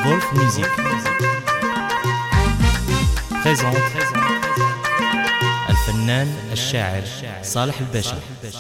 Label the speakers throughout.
Speaker 1: Wolf Music présente الفنان الشاعر صالح الباشا.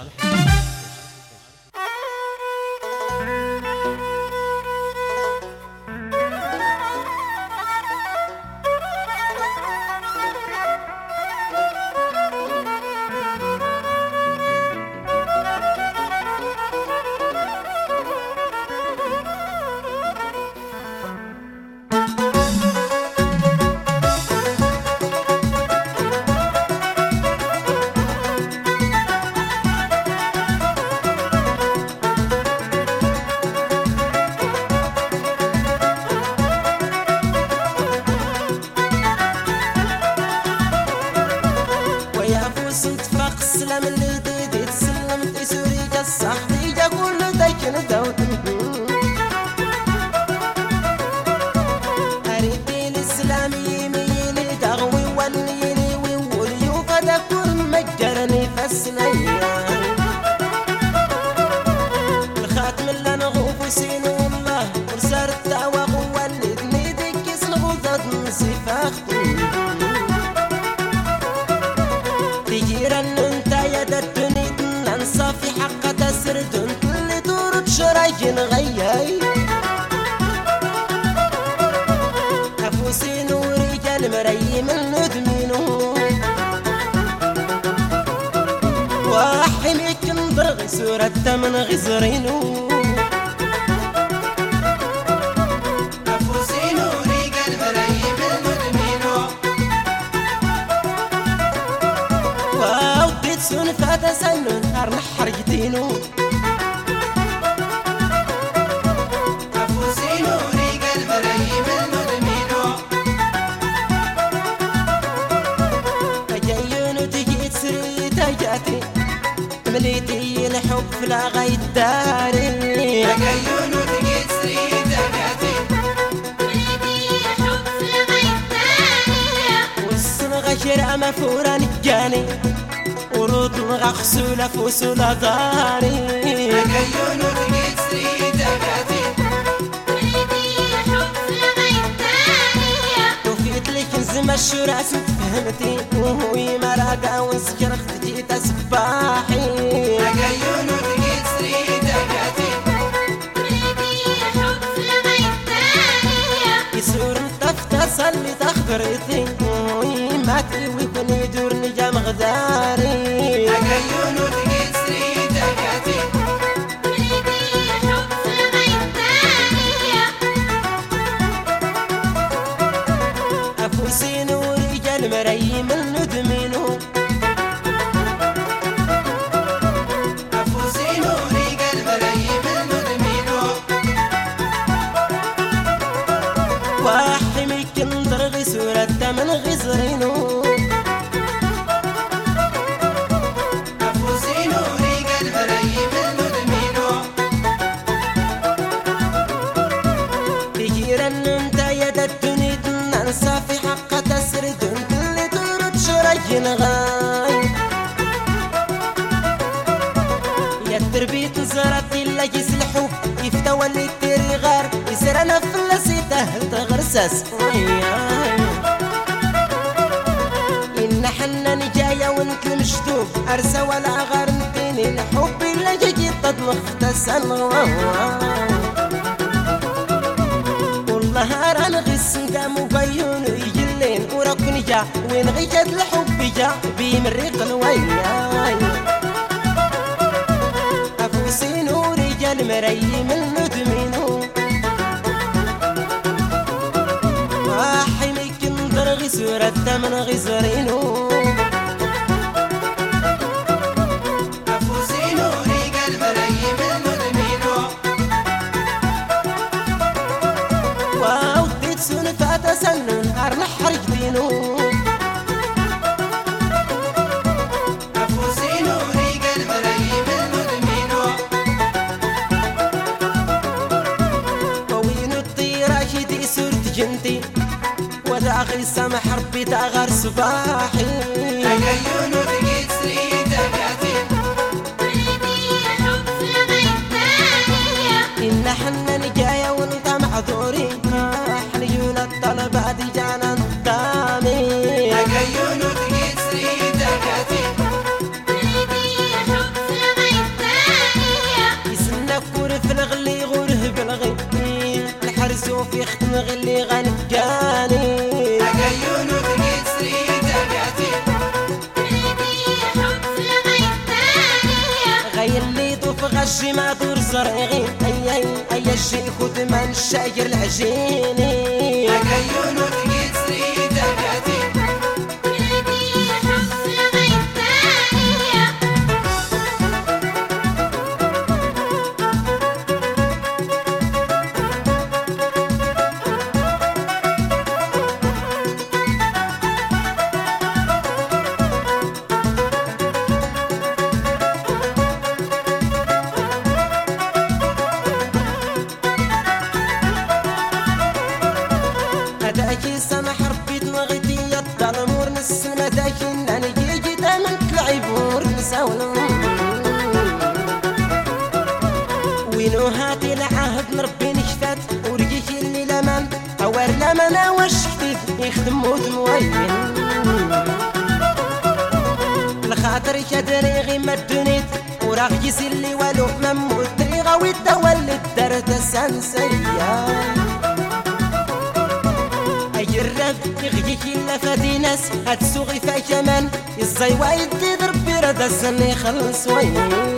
Speaker 2: صدفة السلام اللي ديدي تسلمت سوريجا الصحيجة كل دايكن داوتن أريدي الإسلام يميلي تغوي وليلي ويولي وفدا كل مجرني فالسنية الخاتم اللي نغوف سين والله ورسار الدعوة قوة اللي دنيدي كيس نغوثة نصيف أختي تجيرن انت يا دتني ننسى في حق تسردن كل دور شرايين غياي أفوسين ورجال مري من ندمينو وحميك نبرغي سورة من غزرينو سون فاتا سنون هرنا حرجتينو أفوسينو ريقل مريم المدمينو أجيونو تجي تسري تجاتي مليتي الحب في الغاية داري أجيونو تجي تسري تجاتي مليتي الحب في الغاية داري والسن غشر مفورا نجاني ورود غسولة فوسولة داري أجيونو تجيت سريد أجاتي ريدي حب لغاية داري وفيت لك نزم الشراس وفهمتي وهوي مراقا وانسكرخت جيت أسباحي أجيونو تجيت سريد أجاتي ريدي حب لغاية داري يسور طفت صلي تخبرتي وهوي ماتي ويكون يدورني جام غداري أجيونو تجيت سريد أجاتي ريدي حب لغاية داري أفوسين ورجال مري من ندمينو أفوسين ورجال مري من ندمينو وحميك نضرغي سورة من غزرينو ننسى في حق تسردن كل دورة شرايين غاي يا التربيت زرت اللي يسلحو يفتوى اللي تيري غار يسرنا فلسي تهت غرسس إن حنا نجايا وانت المشتوب أرسى ولا غار نتيني الحب اللي جيجي تطمخ تسن والله ران غسن دامو بيونو يجلين وركني جا وين غيجت الحب جا بيمرق الوياي أفوسين ورجال مري من ندمينو وحميك نضرغي سورة من غزرينو أفوسين ورجال مري من ندمينو ووديت سون فاتا سنون هرنا حرجتينو أفوسينو ريقل مري من ندمينو ووينو الطيرة شدي سورت جنتي وذا غي سامح ربي تاغر صباحي أجيونو تجيت سريد أجاتي ريدي حب لغاية داري إن حنا نجايا وانت معذورين مرزوف يختم غلي غنكاني
Speaker 3: أكيون وتقيت سريد أبياتي
Speaker 2: غير اللي طوف غشي ما دور زرعي أي الشيء خد من الشاير العجيني
Speaker 3: أكيون وتقيت سريد أبياتي
Speaker 2: هداكي سمح ربي تنغيتي الظلمور نسل مداكي أنا جيجي دامن تلعبور نساولم وينو هاتي العهد نربي نشفات ورجيكي اللي لمن أور لمن أوش كتيف يخدم موت موين الخاطر كدري غي ما الدنيت وراغ يسلي والو مموت ريغا ويتولد درت السنسية الرب يغيك إلا فادي ناس هتسوغي فا كمان الزي وايد تضرب برد السن يخلص وين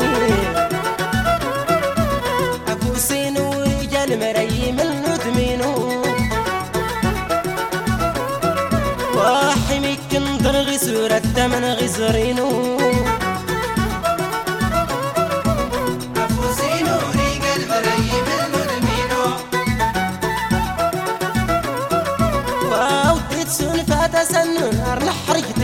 Speaker 2: أفوسين ورجال مري من ندمينو واحمي كندر غي سورة الثمن غزرينو
Speaker 3: أفوسين ورجال مري من ندمينو
Speaker 2: واو تسون فاتا سنون نار نحرق